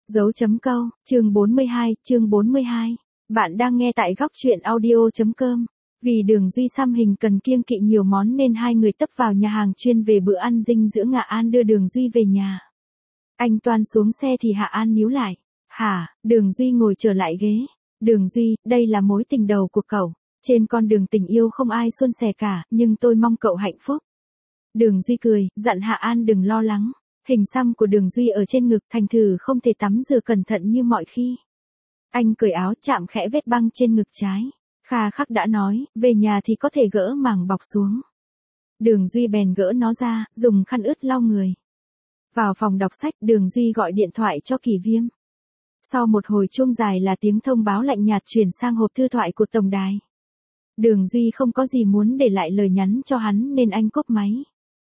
Dấu chấm câu, chương 42. Bạn đang nghe tại góc truyện audio.com. Vì Đường Duy xăm hình cần kiêng kỵ nhiều món nên hai người tấp vào nhà hàng chuyên về bữa ăn dinh dưỡng Hạ An đưa Đường Duy về nhà. Anh Toan xuống xe thì Hạ An níu lại. Hả? Đường Duy ngồi trở lại ghế. Đường Duy, đây là mối tình đầu của cậu. Trên con đường tình yêu không ai suôn sẻ cả, nhưng tôi mong cậu hạnh phúc. Đường Duy cười, dặn Hạ An đừng lo lắng. Hình xăm của Đường Duy ở trên ngực thành thử không thể tắm rửa cẩn thận như mọi khi. Anh cởi áo chạm khẽ vết băng trên ngực trái. Kha khắc đã nói, về nhà thì có thể gỡ màng bọc xuống. Đường Duy bèn gỡ nó ra, dùng khăn ướt lau người. Vào phòng đọc sách, Đường Duy gọi điện thoại cho Kỳ Viêm. Sau một hồi chuông dài là tiếng thông báo lạnh nhạt chuyển sang hộp thư thoại của tổng đài. Đường Duy không có gì muốn để lại lời nhắn cho hắn nên anh cúp máy.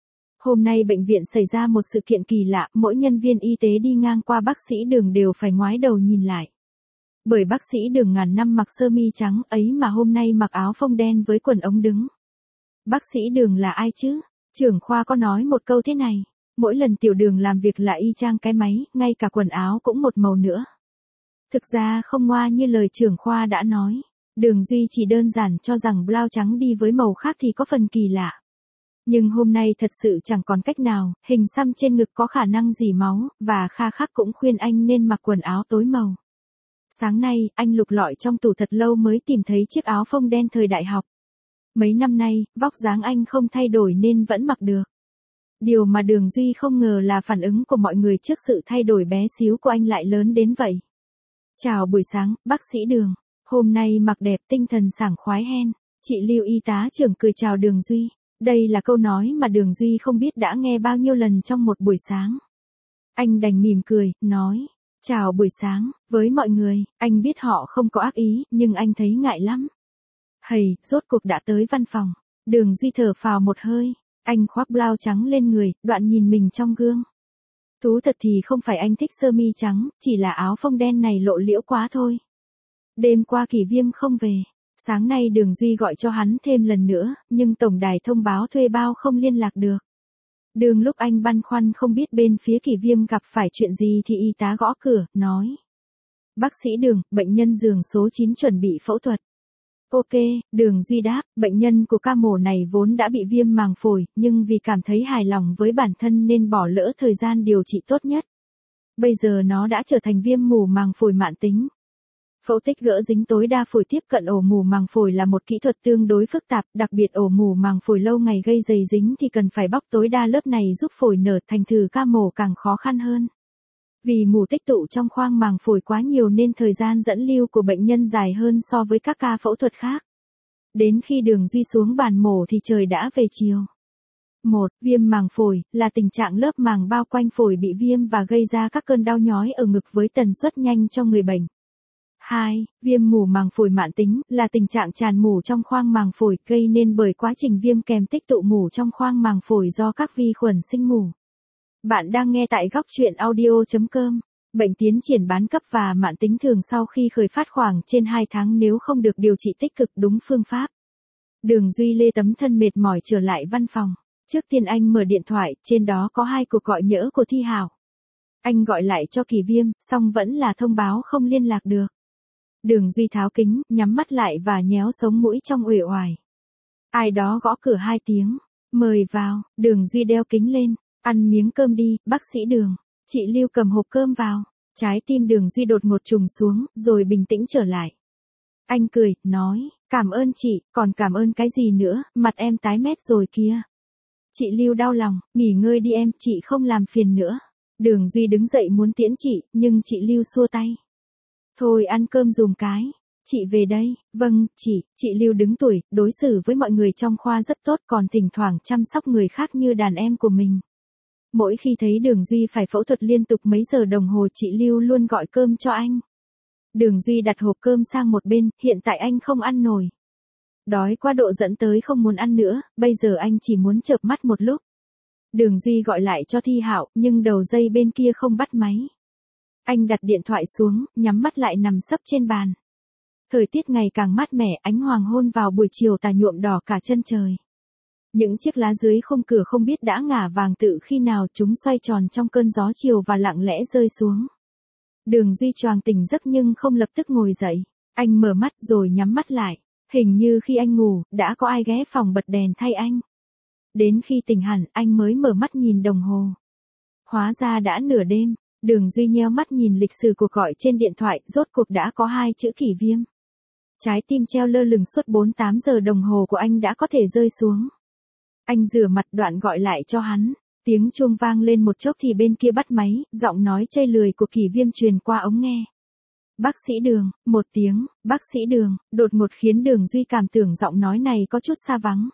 Hôm nay bệnh viện xảy ra một sự kiện kỳ lạ, mỗi nhân viên y tế đi ngang qua bác sĩ Đường đều phải ngoái đầu nhìn lại. Bởi bác sĩ Đường ngàn năm mặc sơ mi trắng ấy mà hôm nay mặc áo phông đen với quần ống đứng. Bác sĩ Đường là ai chứ? Trưởng khoa có nói một câu thế này, mỗi lần tiểu Đường làm việc là y chang cái máy, ngay cả quần áo cũng một màu nữa. Thực ra không ngoa như lời trưởng khoa đã nói, Đường Duy chỉ đơn giản cho rằng blouse trắng đi với màu khác thì có phần kỳ lạ. Nhưng hôm nay thật sự chẳng còn cách nào, hình xăm trên ngực có khả năng rỉ máu, và Kha khắc cũng khuyên anh nên mặc quần áo tối màu. Sáng nay, anh lục lọi trong tủ thật lâu mới tìm thấy chiếc áo phông đen thời đại học. Mấy năm nay, vóc dáng anh không thay đổi nên vẫn mặc được. Điều mà Đường Duy không ngờ là phản ứng của mọi người trước sự thay đổi bé xíu của anh lại lớn đến vậy. Chào buổi sáng, bác sĩ Đường. Hôm nay mặc đẹp tinh thần sảng khoái hen. Chị Lưu y tá trưởng cười chào Đường Duy. Đây là câu nói mà Đường Duy không biết đã nghe bao nhiêu lần trong một buổi sáng. Anh đành mỉm cười, nói, chào buổi sáng, với mọi người, anh biết họ không có ác ý, nhưng anh thấy ngại lắm. Hầy, rốt cuộc đã tới văn phòng. Đường Duy thở phào một hơi, anh khoác blouse trắng lên người, đoạn nhìn mình trong gương. Thú thật thì không phải anh thích sơ mi trắng, chỉ là áo phông đen này lộ liễu quá thôi. Đêm qua Kỳ Viêm không về. Sáng nay Đường Duy gọi cho hắn thêm lần nữa, nhưng tổng đài thông báo thuê bao không liên lạc được. Đường lúc anh băn khoăn không biết bên phía Kỳ Viêm gặp phải chuyện gì thì y tá gõ cửa, nói. Bác sĩ Đường, bệnh nhân giường số 9 chuẩn bị phẫu thuật. Ok, Đường Duy đáp, bệnh nhân của ca mổ này vốn đã bị viêm màng phổi, nhưng vì cảm thấy hài lòng với bản thân nên bỏ lỡ thời gian điều trị tốt nhất. Bây giờ nó đã trở thành viêm mủ màng phổi mãn tính. Phẫu tích gỡ dính tối đa phổi tiếp cận ổ mủ màng phổi là một kỹ thuật tương đối phức tạp, đặc biệt ổ mủ màng phổi lâu ngày gây dày dính thì cần phải bóc tối đa lớp này giúp phổi nở, thành thử ca mổ càng khó khăn hơn. Vì mủ tích tụ trong khoang màng phổi quá nhiều nên thời gian dẫn lưu của bệnh nhân dài hơn so với các ca phẫu thuật khác. Đến khi Đường Duy xuống bàn mổ thì trời đã về chiều. 1. Viêm màng phổi là tình trạng lớp màng bao quanh phổi bị viêm và gây ra các cơn đau nhói ở ngực với tần suất nhanh cho người bệnh. 2. Viêm mủ màng phổi mãn tính là tình trạng tràn mủ trong khoang màng phổi gây nên bởi quá trình viêm kèm tích tụ mủ trong khoang màng phổi do các vi khuẩn sinh mủ. Bạn đang nghe tại góc truyện audio.com. Bệnh tiến triển bán cấp và mãn tính thường sau khi khởi phát khoảng trên 2 tháng nếu không được điều trị tích cực đúng phương pháp. Đường Duy lê tấm thân mệt mỏi trở lại văn phòng. Trước tiên anh mở điện thoại, trên đó có 2 cuộc gọi nhỡ của Thi Hảo. Anh gọi lại cho Kỳ Viêm, song vẫn là thông báo không liên lạc được. Đường Duy tháo kính, nhắm mắt lại và nhéo sống mũi trong uể oải. Ai đó gõ cửa 2 tiếng. Mời vào. Đường Duy đeo kính lên. Ăn miếng cơm đi, bác sĩ Đường. Chị Lưu cầm hộp cơm vào. Trái tim Đường Duy đột ngột trùng xuống, rồi bình tĩnh trở lại. Anh cười, nói, cảm ơn chị, còn cảm ơn cái gì nữa, mặt em tái mét rồi kìa. Chị Lưu đau lòng, nghỉ ngơi đi em, chị không làm phiền nữa. Đường Duy đứng dậy muốn tiễn chị, nhưng chị Lưu xua tay. Thôi ăn cơm dùm cái. Chị về đây. Vâng, chị Lưu đứng tuổi, đối xử với mọi người trong khoa rất tốt còn thỉnh thoảng chăm sóc người khác như đàn em của mình. Mỗi khi thấy Đường Duy phải phẫu thuật liên tục mấy giờ đồng hồ chị Lưu luôn gọi cơm cho anh. Đường Duy đặt hộp cơm sang một bên, hiện tại anh không ăn nổi. Đói quá độ dẫn tới không muốn ăn nữa, bây giờ anh chỉ muốn chợp mắt một lúc. Đường Duy gọi lại cho Thi Hạo, nhưng đầu dây bên kia không bắt máy. Anh đặt điện thoại xuống, nhắm mắt lại nằm sấp trên bàn. Thời tiết ngày càng mát mẻ, ánh hoàng hôn vào buổi chiều tà nhuộm đỏ cả chân trời. Những chiếc lá dưới khung cửa không biết đã ngả vàng tự khi nào chúng xoay tròn trong cơn gió chiều và lặng lẽ rơi xuống. Đường Duy choàng tỉnh giấc nhưng không lập tức ngồi dậy. Anh mở mắt rồi nhắm mắt lại. Hình như khi anh ngủ, đã có ai ghé phòng bật đèn thay anh. Đến khi tỉnh hẳn, anh mới mở mắt nhìn đồng hồ. Hóa ra đã nửa đêm. Đường Duy nheo mắt nhìn lịch sử cuộc gọi trên điện thoại, rốt cuộc đã có 2 chữ Kỷ Viêm. Trái tim treo lơ lửng suốt 48 giờ đồng hồ của anh đã có thể rơi xuống. Anh rửa mặt đoạn gọi lại cho hắn. Tiếng chuông vang lên một chốc thì bên kia bắt máy, giọng nói chây lười của Kỷ Viêm truyền qua ống nghe. Bác sĩ Đường, một tiếng, bác sĩ Đường, đột ngột khiến Đường Duy cảm tưởng giọng nói này có chút xa vắng.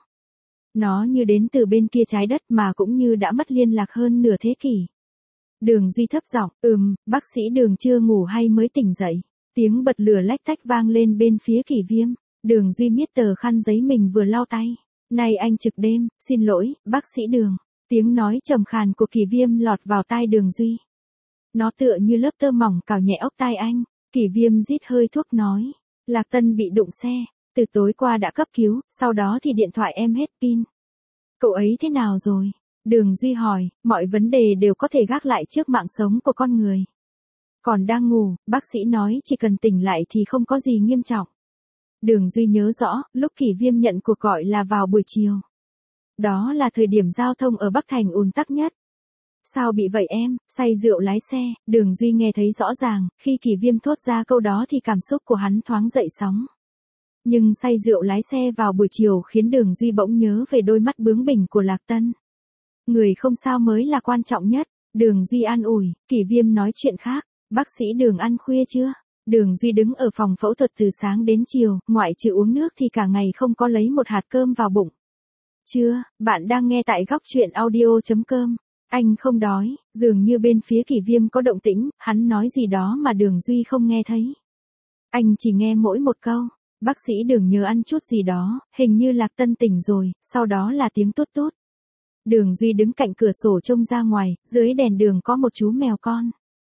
Nó như đến từ bên kia trái đất mà cũng như đã mất liên lạc hơn nửa thế kỷ. Đường Duy thấp giọng, bác sĩ Đường chưa ngủ hay mới tỉnh dậy. Tiếng bật lửa lách tách vang lên bên phía Kỷ Viêm. Đường Duy miết tờ khăn giấy mình vừa lau tay. Này anh trực đêm, xin lỗi, bác sĩ Đường. Tiếng nói trầm khàn của Kỷ Viêm lọt vào tai Đường Duy. Nó tựa như lớp tơ mỏng cào nhẹ ốc tai anh. Kỷ Viêm rít hơi thuốc nói. Lạc Tân bị đụng xe. Từ tối qua đã cấp cứu, sau đó thì điện thoại em hết pin. Cậu ấy thế nào rồi? Đường Duy hỏi, mọi vấn đề đều có thể gác lại trước mạng sống của con người. Còn đang ngủ, bác sĩ nói chỉ cần tỉnh lại thì không có gì nghiêm trọng. Đường Duy nhớ rõ, lúc Kỷ Viêm nhận cuộc gọi là vào buổi chiều. Đó là thời điểm giao thông ở Bắc Thành ùn tắc nhất. Sao bị vậy em, say rượu lái xe? Đường Duy nghe thấy rõ ràng, khi Kỷ Viêm thốt ra câu đó thì cảm xúc của hắn thoáng dậy sóng. Nhưng say rượu lái xe vào buổi chiều khiến Đường Duy bỗng nhớ về đôi mắt bướng bỉnh của Lạc Tân. Người không sao mới là quan trọng nhất. Đường Duy an ủi, Kỷ Viêm nói chuyện khác. Bác sĩ Đường ăn khuya chưa? Đường Duy đứng ở phòng phẫu thuật từ sáng đến chiều, ngoại trừ uống nước thì cả ngày không có lấy một hạt cơm vào bụng. Chưa, bạn đang nghe tại góc truyện audio.com. Anh không đói, dường như bên phía Kỷ Viêm có động tĩnh, hắn nói gì đó mà Đường Duy không nghe thấy. Anh chỉ nghe mỗi một câu, bác sĩ Đường nhớ ăn chút gì đó, hình như Lạc Tân tỉnh rồi, sau đó là tiếng tút tút. Đường Duy đứng cạnh cửa sổ trông ra ngoài, dưới đèn đường có một chú mèo con.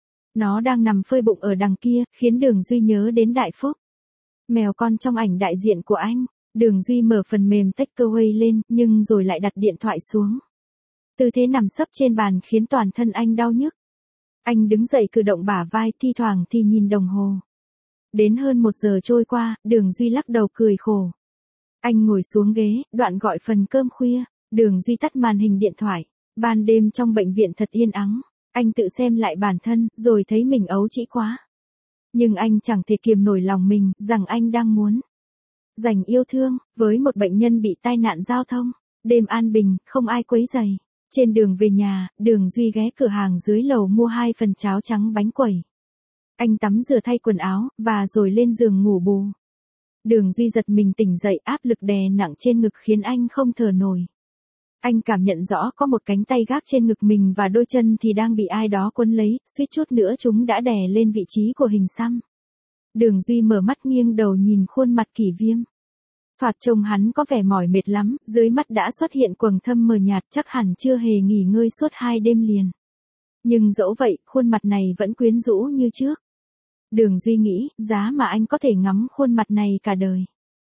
Nó đang nằm phơi bụng ở đằng kia, khiến Đường Duy nhớ đến Đại Phúc. Mèo con trong ảnh đại diện của anh. Đường Duy mở phần mềm Takeaway lên, nhưng rồi lại đặt điện thoại xuống. Tư thế nằm sấp trên bàn khiến toàn thân anh đau nhức. Anh đứng dậy cử động bả vai, thi thoảng thì nhìn đồng hồ. Đến hơn 1 giờ trôi qua, Đường Duy lắc đầu cười khổ. Anh ngồi xuống ghế, đoạn gọi phần cơm khuya. Đường Duy tắt màn hình điện thoại. Ban đêm trong bệnh viện thật yên ắng. Anh tự xem lại bản thân, rồi thấy mình ấu trĩ quá. Nhưng anh chẳng thể kiềm nổi lòng mình, rằng anh đang muốn dành yêu thương, với một bệnh nhân bị tai nạn giao thông. Đêm an bình, không ai quấy rầy. Trên đường về nhà, Đường Duy ghé cửa hàng dưới lầu mua 2 phần cháo trắng bánh quẩy. Anh tắm rửa thay quần áo, và rồi lên giường ngủ bù. Đường Duy giật mình tỉnh dậy, áp lực đè nặng trên ngực khiến anh không thở nổi. Anh cảm nhận rõ có một cánh tay gác trên ngực mình và đôi chân thì đang bị ai đó quấn lấy, suýt chút nữa chúng đã đè lên vị trí của hình xăm. Đường Duy mở mắt nghiêng đầu nhìn khuôn mặt Kỷ Viêm. Thoạt trông hắn có vẻ mỏi mệt lắm, dưới mắt đã xuất hiện quầng thâm mờ nhạt, chắc hẳn chưa hề nghỉ ngơi suốt 2 đêm liền. Nhưng dẫu vậy, khuôn mặt này vẫn quyến rũ như trước. Đường Duy nghĩ, giá mà anh có thể ngắm khuôn mặt này cả đời.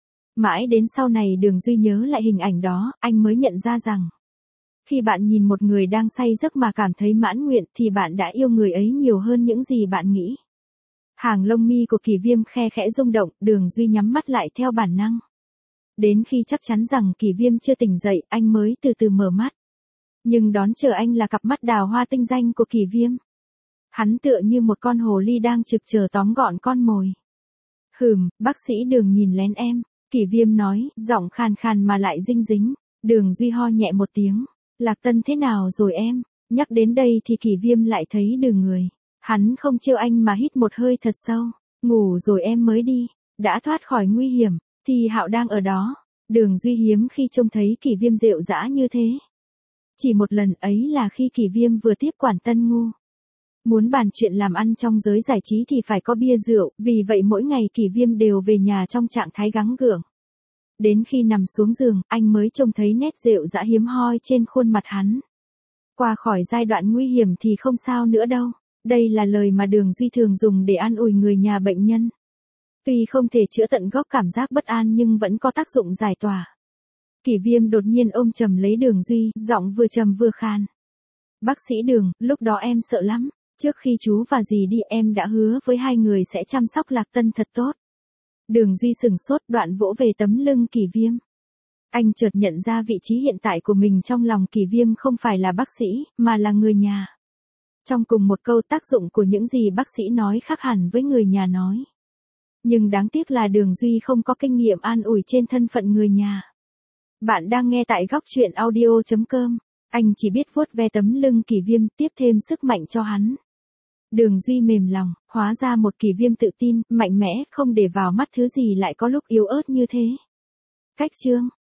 Mãi đến sau này Đường Duy nhớ lại hình ảnh đó, anh mới nhận ra rằng, khi bạn nhìn một người đang say giấc mà cảm thấy mãn nguyện thì bạn đã yêu người ấy nhiều hơn những gì bạn nghĩ. Hàng lông mi của Kỷ Viêm khe khẽ rung động, Đường Duy nhắm mắt lại theo bản năng. Đến khi chắc chắn rằng Kỷ Viêm chưa tỉnh dậy, anh mới từ từ mở mắt. Nhưng đón chờ anh là cặp mắt đào hoa tinh danh của Kỷ Viêm. Hắn tựa như một con hồ ly đang trực chờ tóm gọn con mồi. Bác sĩ Đường nhìn lén em. Kỷ Viêm nói, giọng khàn khàn mà lại dinh dính. Đường Duy ho nhẹ một tiếng. Lạc Tân thế nào rồi em? Nhắc đến đây thì Kỷ Viêm lại thấy đừ người. Hắn không trêu anh mà hít một hơi thật sâu. Ngủ rồi em mới đi. Đã thoát khỏi nguy hiểm. Thì Hạo đang ở đó. Đường Duy hiếm khi trông thấy Kỷ Viêm rệu rã như thế. Chỉ một lần ấy là khi Kỷ Viêm vừa tiếp quản Tân Ngu. Muốn bàn chuyện làm ăn trong giới giải trí thì phải có bia rượu, vì vậy mỗi ngày Kỷ Viêm đều về nhà trong trạng thái gắng gượng. Đến khi nằm xuống giường, anh mới trông thấy nét rệu rã hiếm hoi trên khuôn mặt hắn. Qua khỏi giai đoạn nguy hiểm thì không sao nữa đâu. Đây là lời mà Đường Duy thường dùng để an ủi người nhà bệnh nhân. Tuy không thể chữa tận gốc cảm giác bất an nhưng vẫn có tác dụng giải tỏa. Kỷ Viêm đột nhiên ôm chầm lấy Đường Duy, giọng vừa trầm vừa khan. Bác sĩ Đường, lúc đó em sợ lắm. Trước khi chú và dì đi em đã hứa với hai người sẽ chăm sóc Lạc Tân thật tốt. Đường Duy sừng sốt, đoạn vỗ về tấm lưng Kỷ Viêm. Anh chợt nhận ra vị trí hiện tại của mình trong lòng Kỷ Viêm không phải là bác sĩ, mà là người nhà. Trong cùng một câu, tác dụng của những gì bác sĩ nói khác hẳn với người nhà nói. Nhưng đáng tiếc là Đường Duy không có kinh nghiệm an ủi trên thân phận người nhà. Bạn đang nghe tại góc truyện audio.com. Anh chỉ biết vuốt ve tấm lưng Kỷ Viêm, tiếp thêm sức mạnh cho hắn. Đường Duy mềm lòng, hóa ra một Kỷ Viêm tự tin, mạnh mẽ, không để vào mắt thứ gì lại có lúc yếu ớt như thế. Cách chương